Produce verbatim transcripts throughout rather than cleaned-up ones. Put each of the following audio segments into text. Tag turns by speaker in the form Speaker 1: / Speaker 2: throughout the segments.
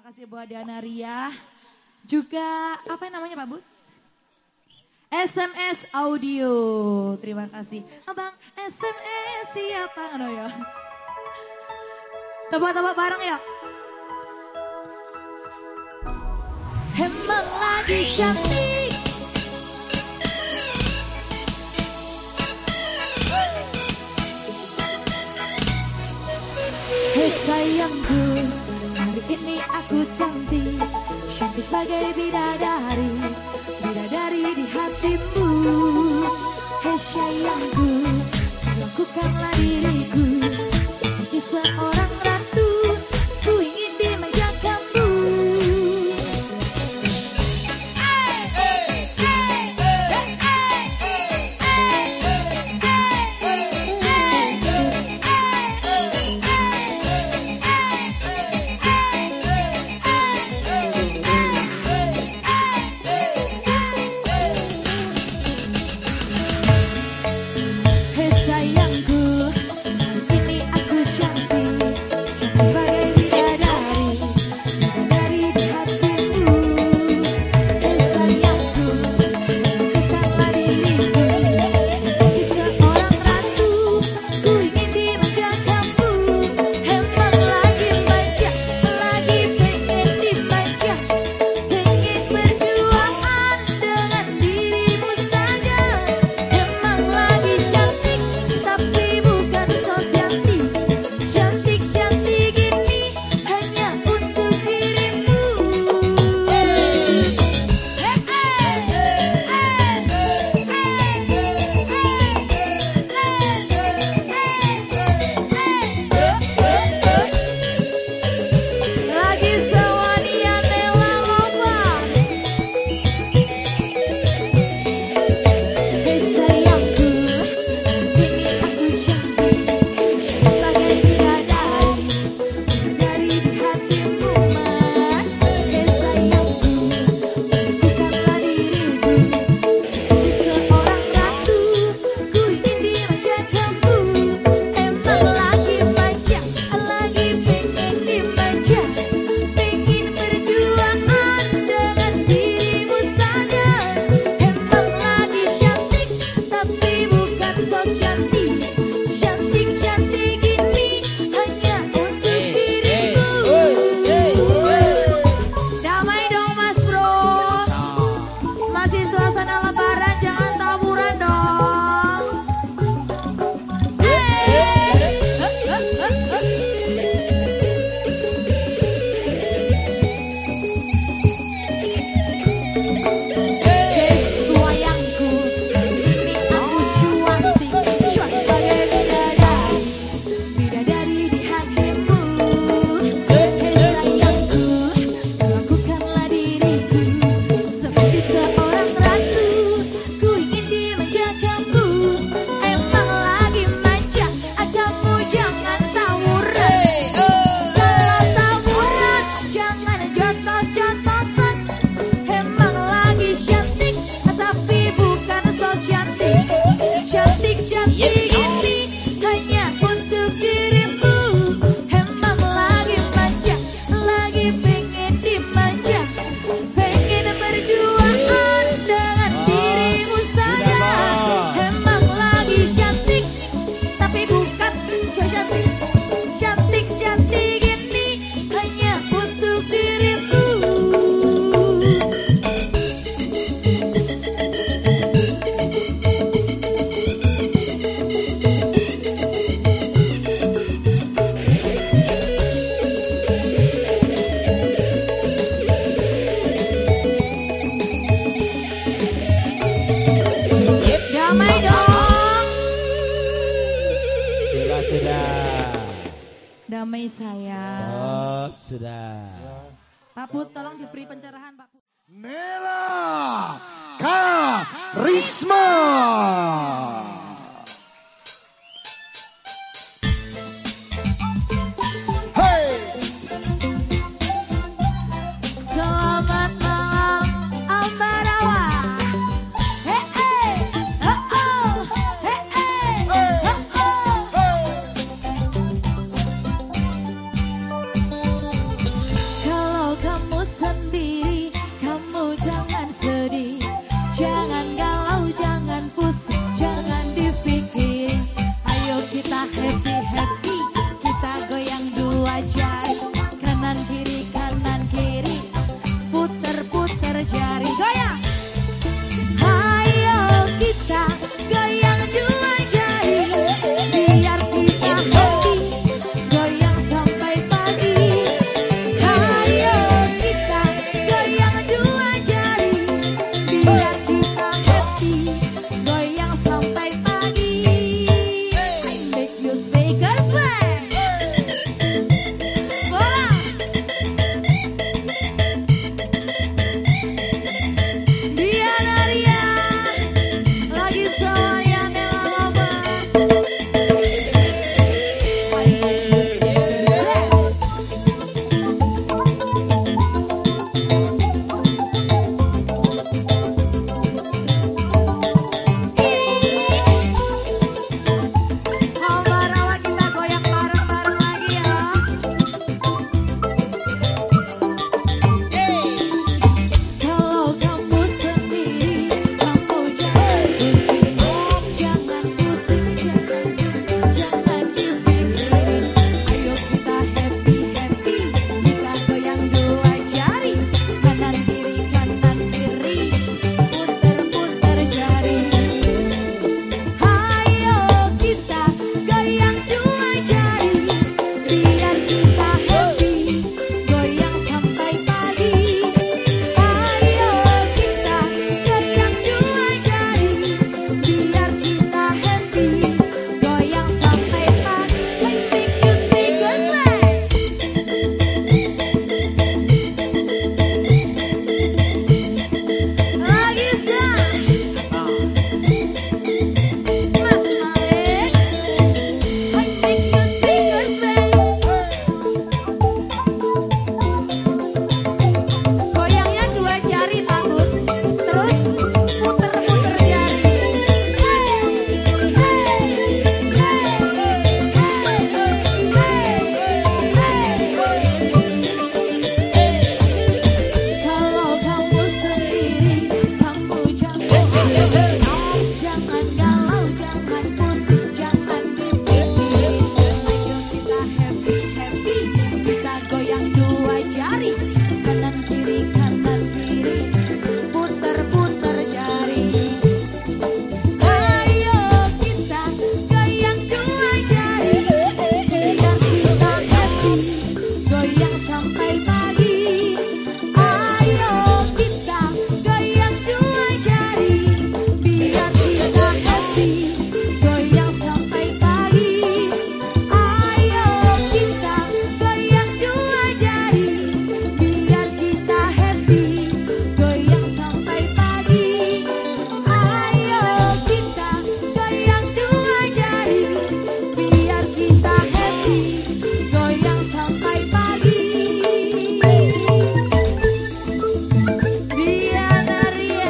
Speaker 1: kasih buat Dana Ria. Juga apa namanya Pak Bud? S M S Audio. Terima kasih. Abang S M S siapa? Ano ya? Tebak-tebak bareng ya. Emang lagi cantik. Hei sayangku, hari ini aku cantik, cantik bagai bidadari, bidadari di hatimu. Hei sayangku, lakukanlah diriku seperti seorang ratu, ku ingin dimeja kamu. Damai sayang.
Speaker 2: Oh, sudah.
Speaker 1: Pak Put, tolong diberi pencerahan, Pak Put.
Speaker 3: Nela Karisma. Hey.
Speaker 1: Selamat malam, Ambarawa. Hey, hey. Oh, oh. Hey, hey. Oh, oh. Kalau Kalau kamu sendiri, kamu jangan sedih, jangan galau, jangan pusing, jangan dipikirin. Ayo kita happy happy, kita goyang dua jari, kanan kiri kanan kiri, puter puter jari, goyang. Ayo kita goyang dua jari, biar kita happy, goyang sampai pagi. Ayo kita goyang dua jari, biar kita happy, goyang sampai pagi. I make you speaker sway. Bola. Diana Ria lagi sama yang lama. I make you speaker sway. Ambarawa kita goyang bareng-bareng lagi ya. Kalau kamu sendiri, kamu jangan pusing, jangan pusing, jangan jangan dipikirin. Ayo kita happy happy, kita goyang dua jari, kanan kiri kanan kiri, puter puter jari. Ayo kita goyang dua jari, biar kita happy, goyang sampai pagi. Ayo kita goyang dua jari, biar kita happy, goyang sampai pagi. Make you speaker sway. Lagi sah. Mas Malik, I make you speaker sway. Goyangnya dua jari takut, terus puter-puter jari. Hey, hey, Kalau kamu sendiri, kamu jangan sedih, jangan galau, jangan pusing, jangan dipikirin. Ayo kita happy happy, kita goyang dua jari, kanan kiri kanan kiri, puter puter jari. Ayo kita goyang dua jari, biar kita happy, goyang sampai pagi. Ayo kita goyang dua jari, biar kita happy, goyang sampai pagi. Ayo kita goyang dua jari, biar kita happy, goyang sampai pagi. Ayo kita goyang dua jari, biar kita happy, goyang sampai pagi. Diana Ria.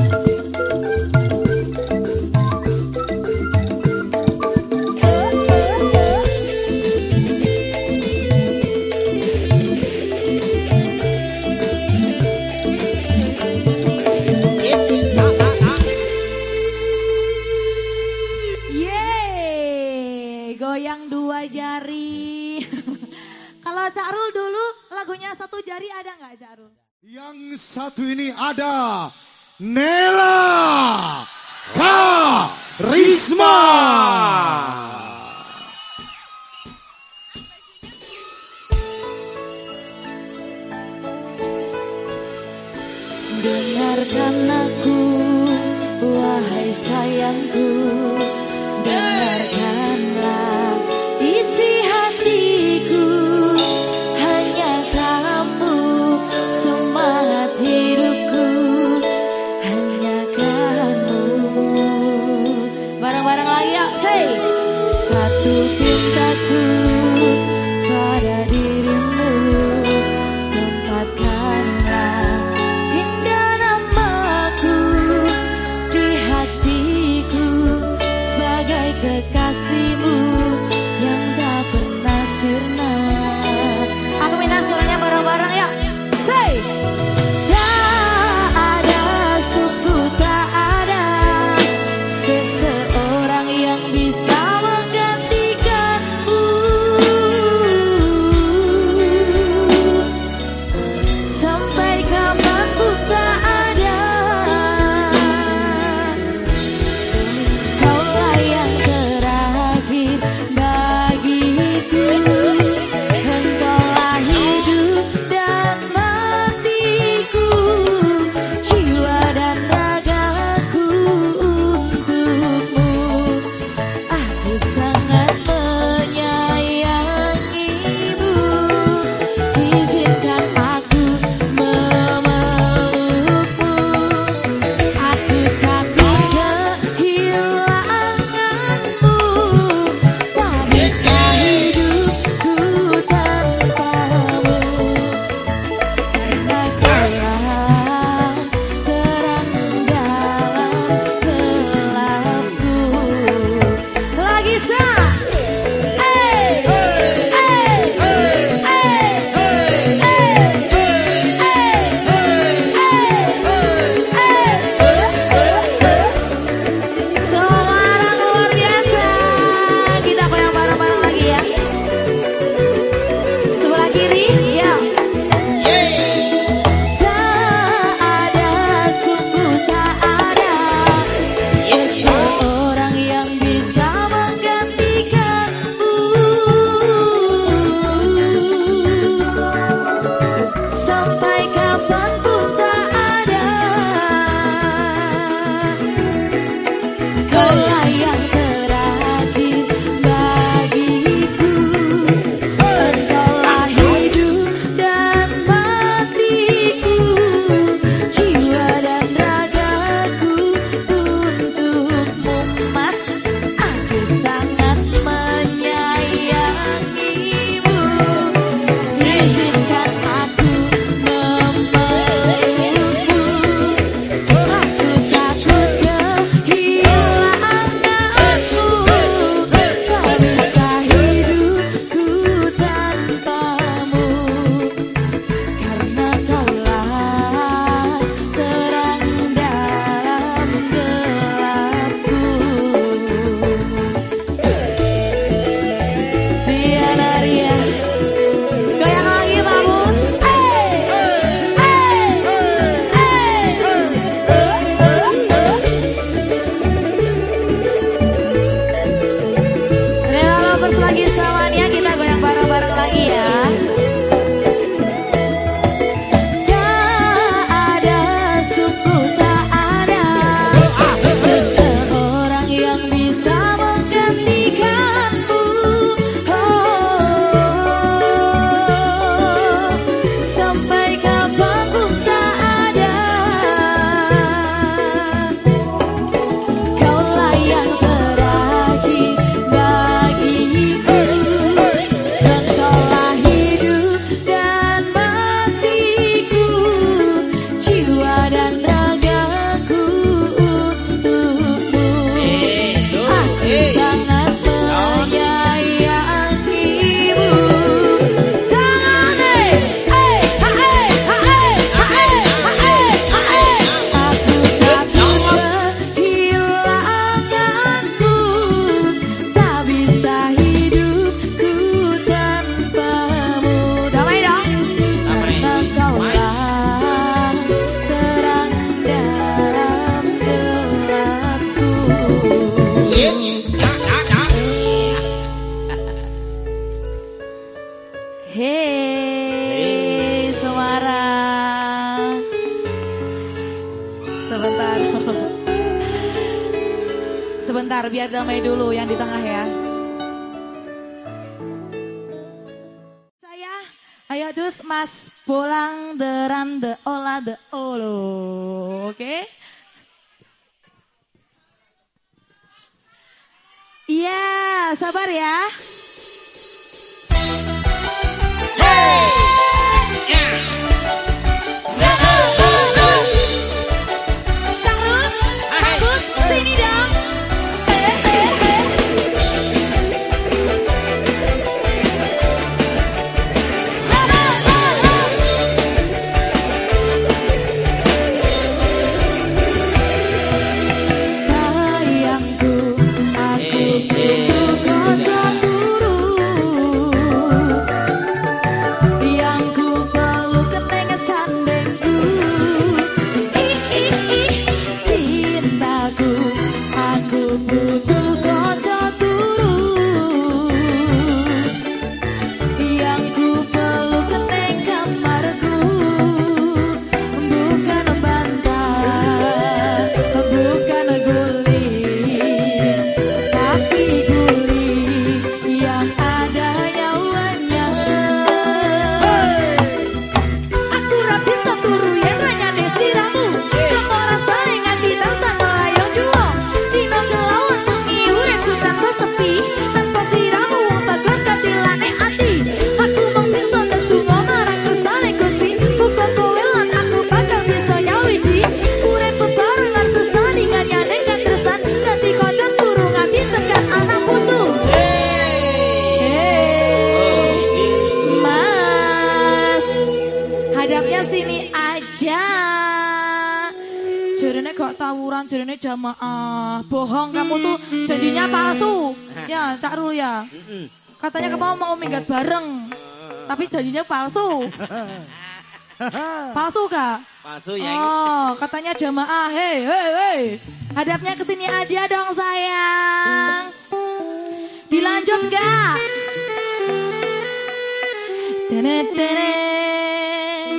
Speaker 1: Yeay, goyang dua jari. Kalau Cak Rul dulu lagunya satu jari ada nggak Cak Rul?
Speaker 3: Yang satu ini ada Nela Karisma.
Speaker 1: Dengarkan aku, wahai sayangku, dengarkanlah isi hatiku. Hanya kamu semangat hidupku, hanya kamu. Bareng-bareng lagi ya, say. Satu cintaku pada dirimu, tempatkanlah indah namaku di hatiku sebagai kekasih. sebentar biar damai dulu yang di tengah ya. Saya, ayo cus Mas Bolang deran de ola de olo, oke? Okay? Iya, sabar ya. Jarene jamaah, bohong kamu tuh janjinya palsu. Ya, Cak Rul ya. Katanya kamu mau minggat bareng, tapi janjinya palsu. Palsu kak?
Speaker 2: Palsu ya.
Speaker 1: Oh, katanya jamaah. Hei, hei, hei. Hadapnya kesini aja dong sayang. Dilanjut gak? Denet, denet.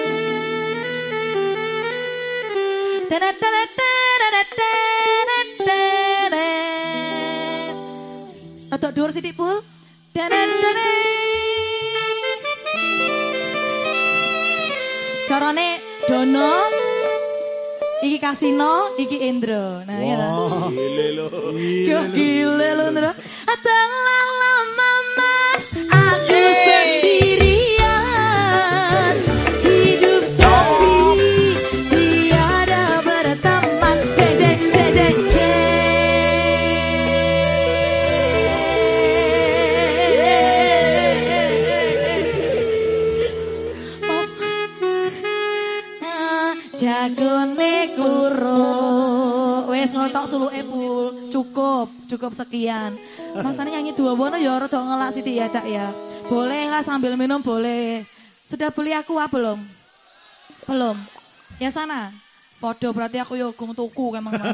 Speaker 1: Denet, denet, denet. Rotok dur sidik pul. Carane Dono, iki Kasino, iki Indro. Nah ya.
Speaker 3: Wow, gile lo.
Speaker 1: Gile lo Indro. Telah lama mas aku sendirian, hidup sepi tiada berteman. Jeng jeng jeng jeng jeng. Mas jagone kuro wes ngotok suluke pul. Cukup, cukup sekian. Masane nyanyi dua bono ya rada ngelak sithik ya Cak ya. Boleh lah sambil minum boleh. Sudah beli aqua belum? Belum. Ya sana. Podo berarti aku yo gung tuku emang Mas.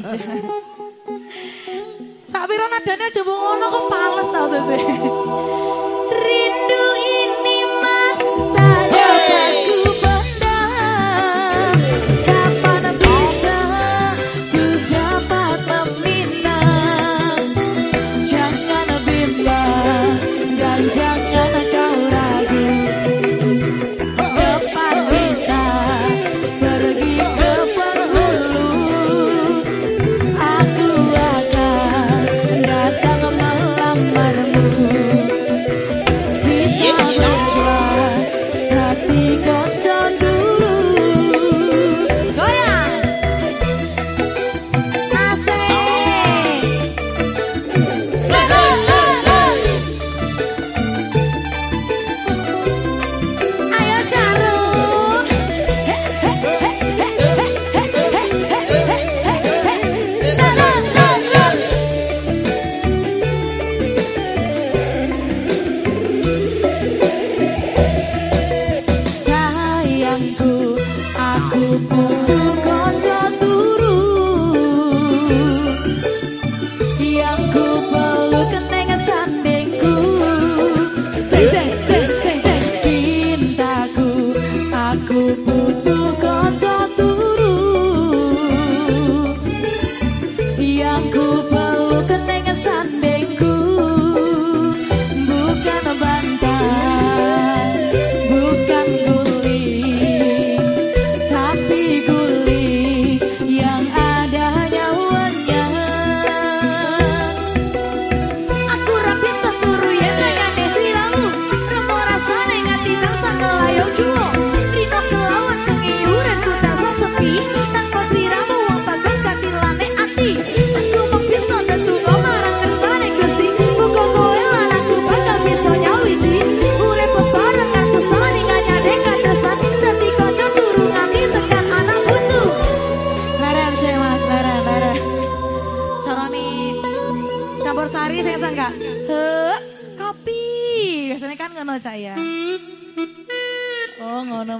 Speaker 1: Sakpira nadane aja ngono kok pales tau sih. Rindu ini Mas tak dapat ku pendam. Kapan bisa ku dapat meminang? Jangan bimbang dan jangan kau ragu. Cepat kita pergi ke penghulu. Aku akan datang melamarmu. Kita berbuat hati kocok dulu. Goyang asik. La la la la. Ayo Caru. La la la la. Sayangku, aku butuh konco turu. Yang ku perlu keneng sandingku. Teng teng teng teng teng. Cintaku, aku butuh konco turu. Yang ku perlu keneng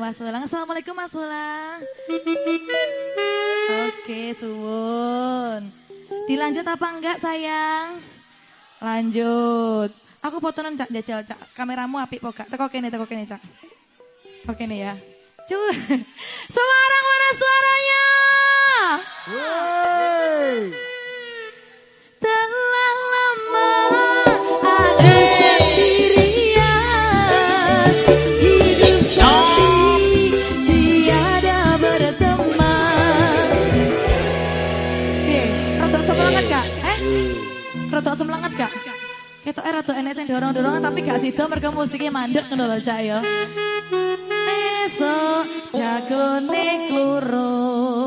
Speaker 1: Mas Wulang. Assalamualaikum Mas Wulang. Oke, suwun. Dilanjut apa enggak sayang? Lanjut. Aku fotonan Cak jajal Cak. Kameramu apik po gak? Teko kene, teko kene Cak. Teko kene ya. Cuy. Semarang mana suaranya?
Speaker 3: Wey.
Speaker 1: Telah lama aku sendirian, hidup sepi tiada berteman. Nih, rotok semangat kak? Eh? Rotok semangat kak? Ketok eh rotok enek sing dorong-dorongan tapi gak sida mergo musiknya mandek ngono lho cak ya. Esok jagone kluro.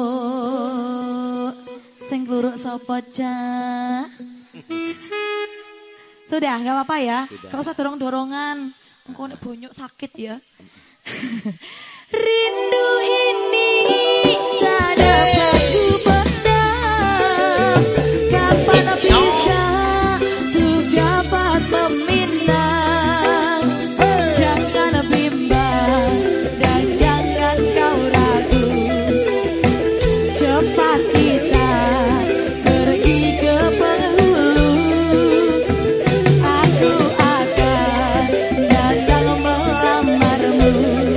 Speaker 1: Sing kluruk sapa cak? Sudah, gak apa-apa ya. Gak usah dorong-dorongan. Engko nek bonyok sakit ya. Rindu ini tak dapat ku pendam. Kapan bisa tuh dapat meminang? Jangan bimbang dan jangan kau ragu. Cepat kita pergi ke penghulu. Aku akan datang melamarmu.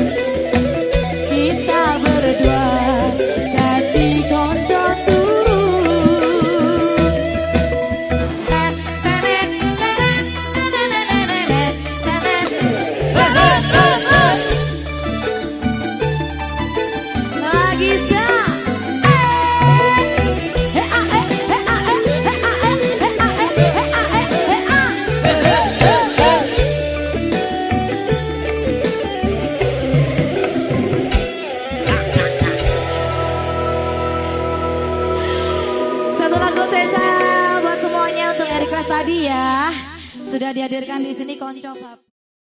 Speaker 1: Kita berdua jadi konco turu. Lagi sa. Satu lagu spesial buat semuanya untuk yang request tadi ya. Sudah dihadirkan di sini konco Bab.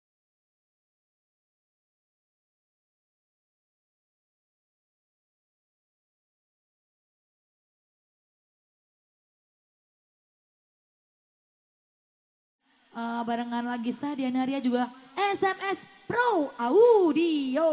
Speaker 1: Uh, barengan lagi Sa Dianaria juga S M S Pro Audio.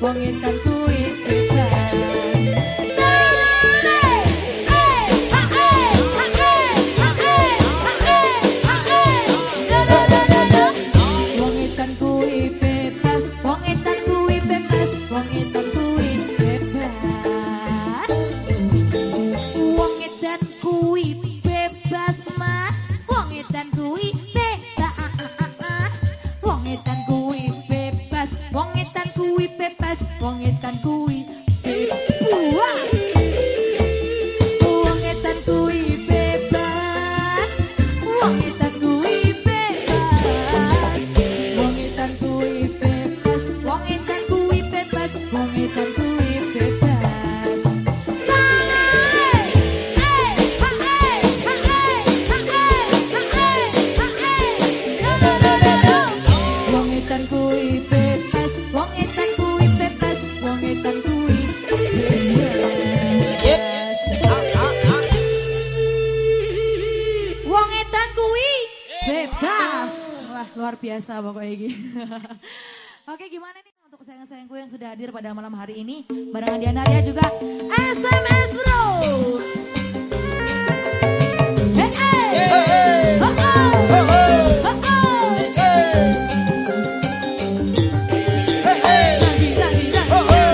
Speaker 1: wong edan kuwi bebas. Luar biasa pokoknya ini. Oke, gimana nih untuk sayang-sayangku yang sudah hadir pada malam hari ini. Barengan Diana Ria juga S M S Bro. Hey, hey. Hey, hey. Oh, oh. Oh, oh. Oh, oh. Hey, hey. Lagi, lagi, lagi. Oh, oh.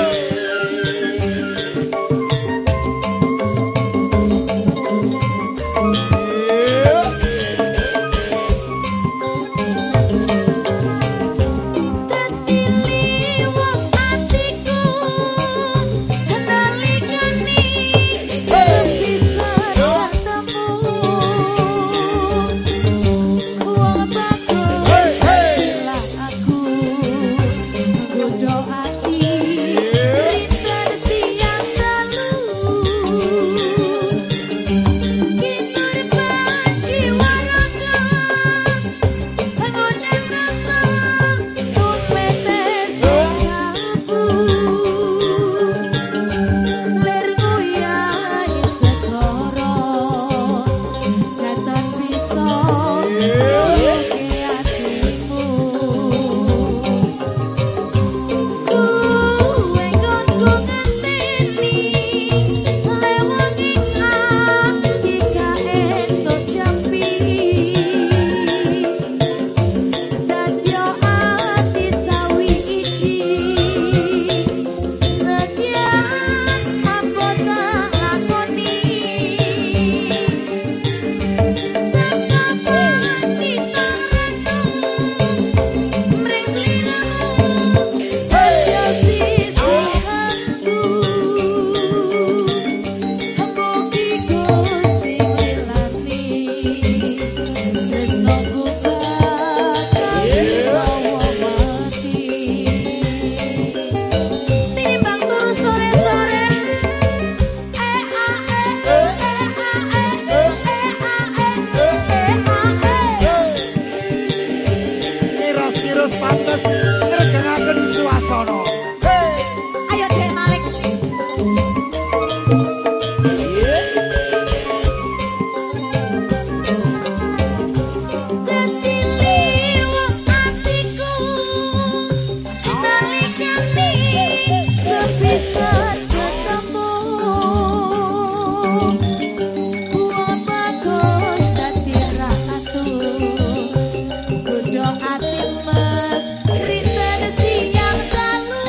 Speaker 2: Mas, riten siang dalu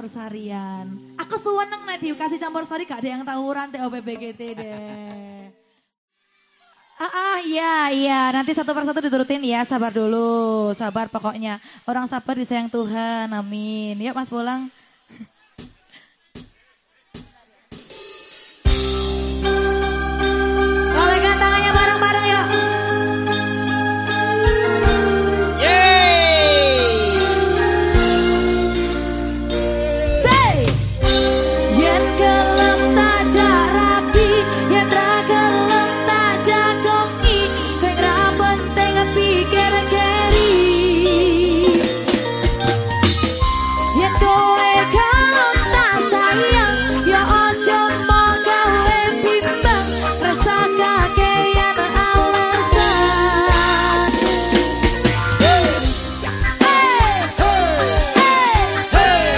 Speaker 1: campur sarian. Aku seneng nek dikasih campur sari gak ada yang tawuran T O P B G T deh. Ah, ah iya iya nanti satu persatu diturutin ya, sabar dulu, sabar pokoknya. Orang sabar disayang Tuhan, amin. Yuk Mas Bolang. Golekan tangannya bareng-bareng yuk. Say, yen kelem tak jarapi, yen ra kelem tak jagongi, sing ra penting pikir keri. Yen kowe kelem tak sayang, ya ojo mau gawe bimbang, rasa kakean alasan. Hey, hey, hey,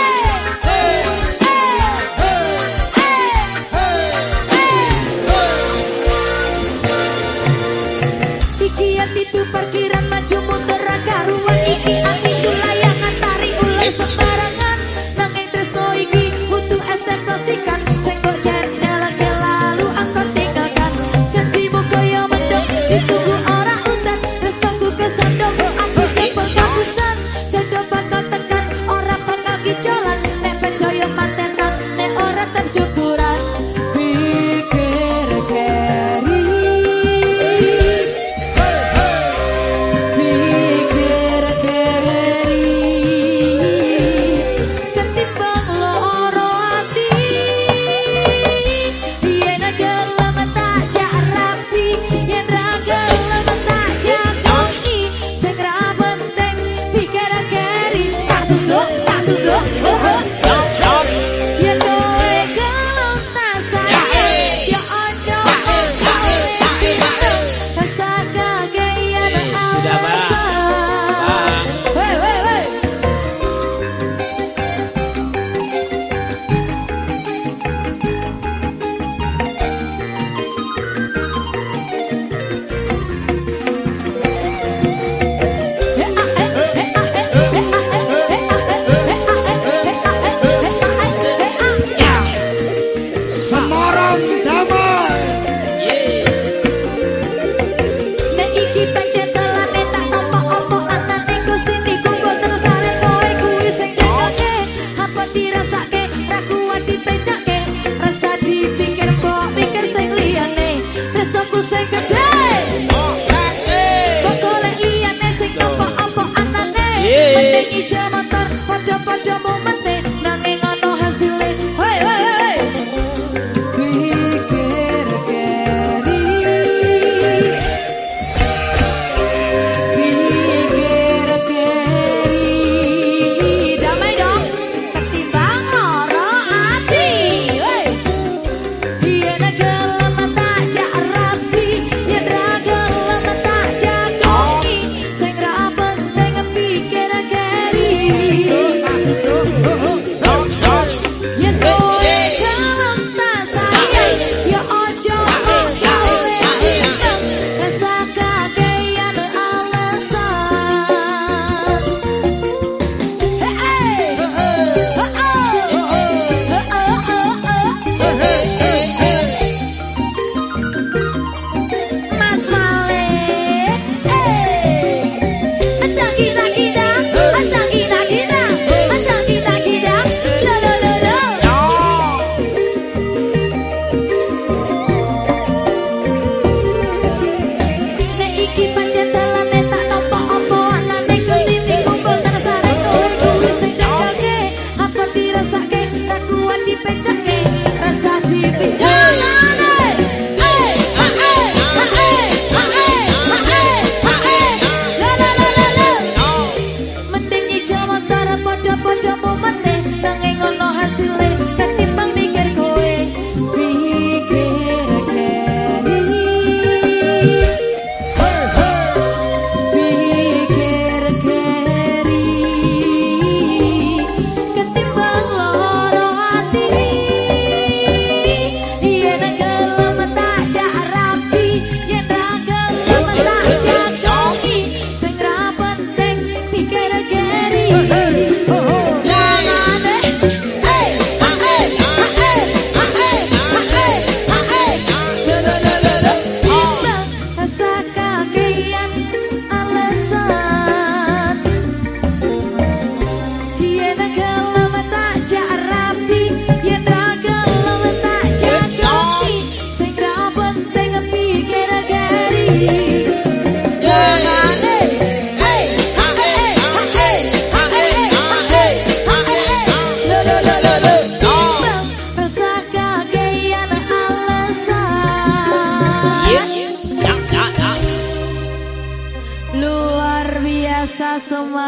Speaker 1: iki ati tu parkiran maju mundur ra karuan, iki ati tu layangan tari ulai sembarangan, nanging tresno iki kudu esen pastikan, sing kok jendelake lalu angkot tinggalkan, janjimu kaya mendung ditunggu ora udan, resaku kesandung aku jempol kapusan, jodoh bakal tekan ora bakal gicolan, nek percaya mantenan nek ora tersyukuran, pikir keri. Pikir keri ketimbang loro ati, yen gelem tak jarapi, yen ra gelem tak jagongi, sing ra penting pikir keri. Tak sunduk, tak sunduk, oh, oh. Yen kowe gelem tak sayang, ya ojo gawe bimbang, rasa kakean alasan. Weh, weh, weh.
Speaker 3: Semarang damai.
Speaker 1: Nek iki pancen telane tak opo-opo anane Gusti niku boten sare kowe kuwi sing jenenge, apa dirasake ra kuat dipecake, rasa dipikir kok mikir sing liyane, tresnaku sing gedhe kok golek liyane sing opo-opo anane, mending ijo motor padha-padha momente, nanging ono hasile. Hei hei hei, pikir Kota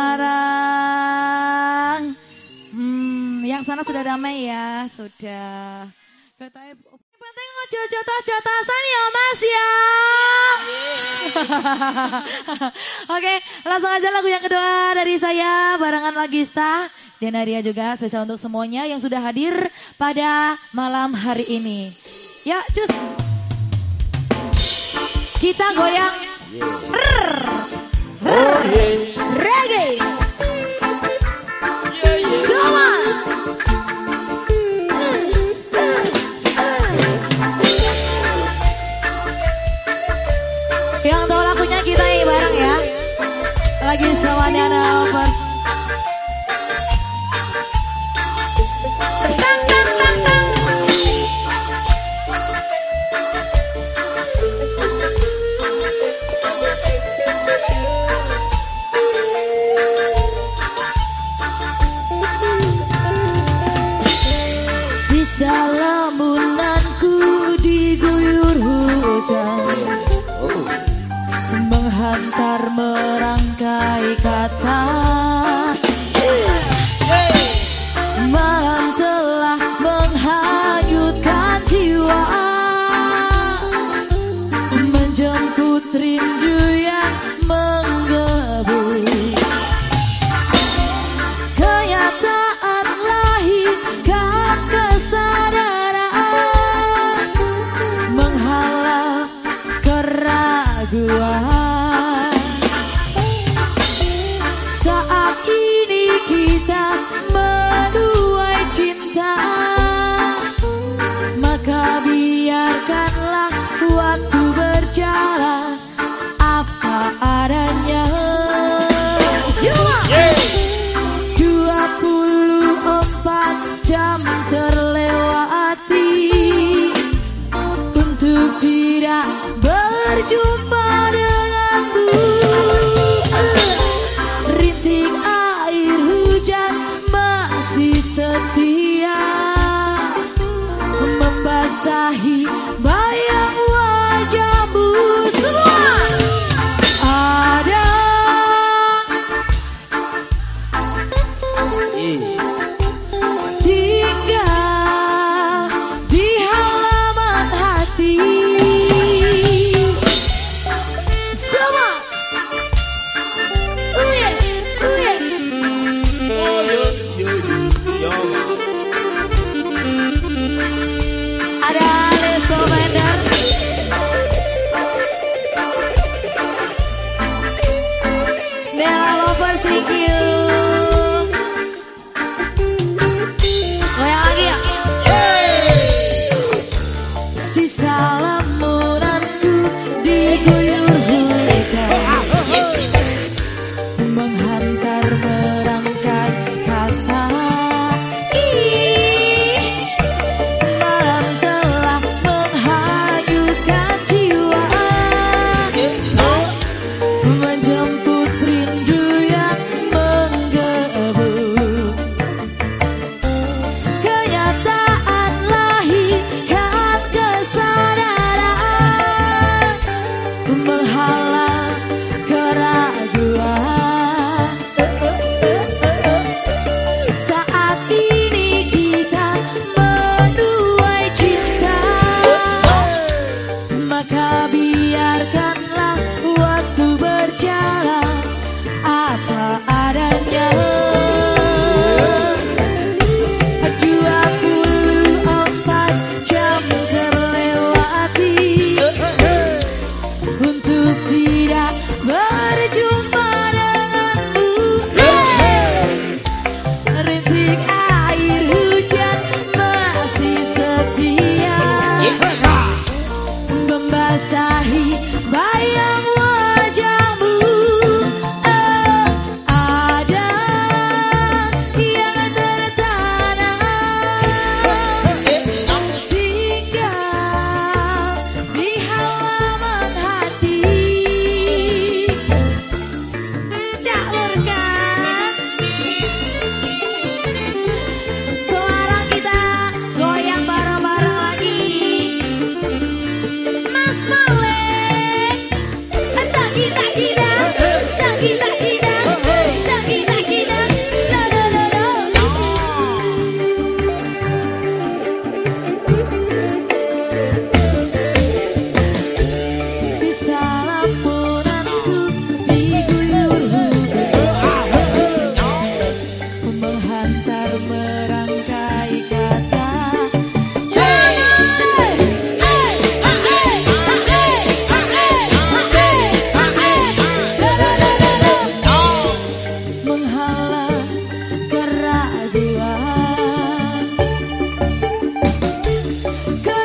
Speaker 1: Semarang. Hmm, yang sana sudah damai ya, sudah. Katanya penting jotos-jotosan ya Mas ya. Oke, langsung aja lagu yang kedua dari saya barengan Lagista dan Nadia juga spesial untuk semuanya yang sudah hadir pada malam hari ini. Ya, cus. Kita goyang. Yeah. Oh, yeah. Reggae. Yeah, yeah. Semua. Yang tahu lagunya kita ini bareng ya. Lagi semuanya Lovers. Tang tang tang tang. Sisa lamunanku diguyur hujan, menghantar merangkai kata. Malam telah menghanyutkan jiwa, menjemput rindu yang menggebu. Kenyataan lahirkan kesadaran, menghalau keraguan. Saat ini kita menuai cinta, maka biarkanlah waktu berjalan apa adanya. dua puluh empat jam terlewati untuk tidak berjumpa denganmu. Rintik air hujan masih setia membasahi bayang wajahmu. Semua ada tinggal di halaman hati. Semua uye uye. Ada Leso Bender.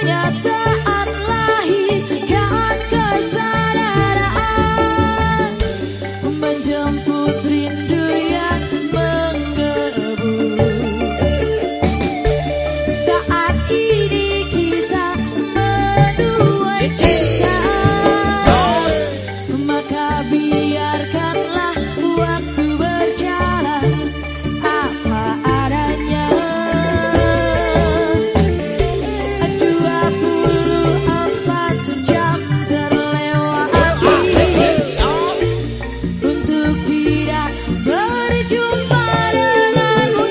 Speaker 1: kenyataan lahirkan kesadaran menjemput rindu yang menggebu. Saat ini kita menuai cinta, maka biarkanlah waktu berjalan apa adanya. Dua puluh empat jam terlewati untuk tidak berjumpa denganmu.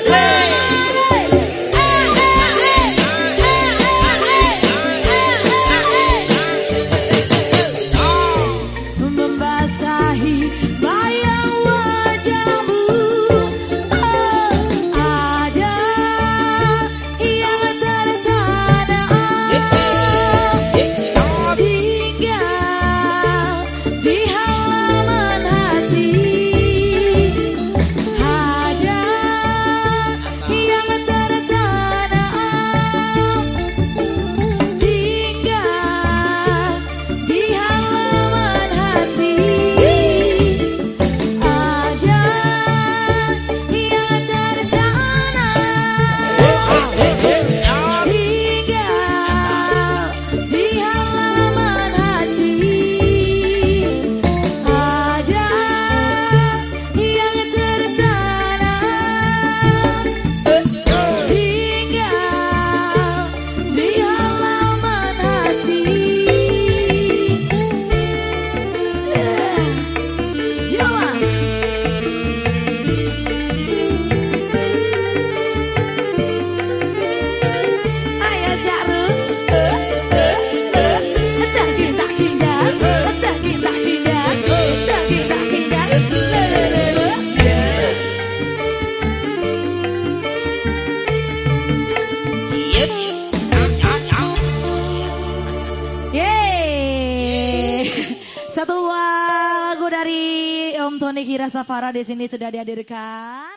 Speaker 1: Membasahi bayang wajahmu, oh, ada yang tertanam tinggal di halaman hati. Ada yang tertanam tinggal di halaman hati. Ada yang tertanam tinggal di halaman hati. Ada yang tertanam tinggal di halaman hati. Jawa. Ayo Jaru, tak kita hindar, tak kita hindar, tak kita hindar. Yeay, satu lagu dari Om Tony Kira Safara di sini sudah dihadirkan.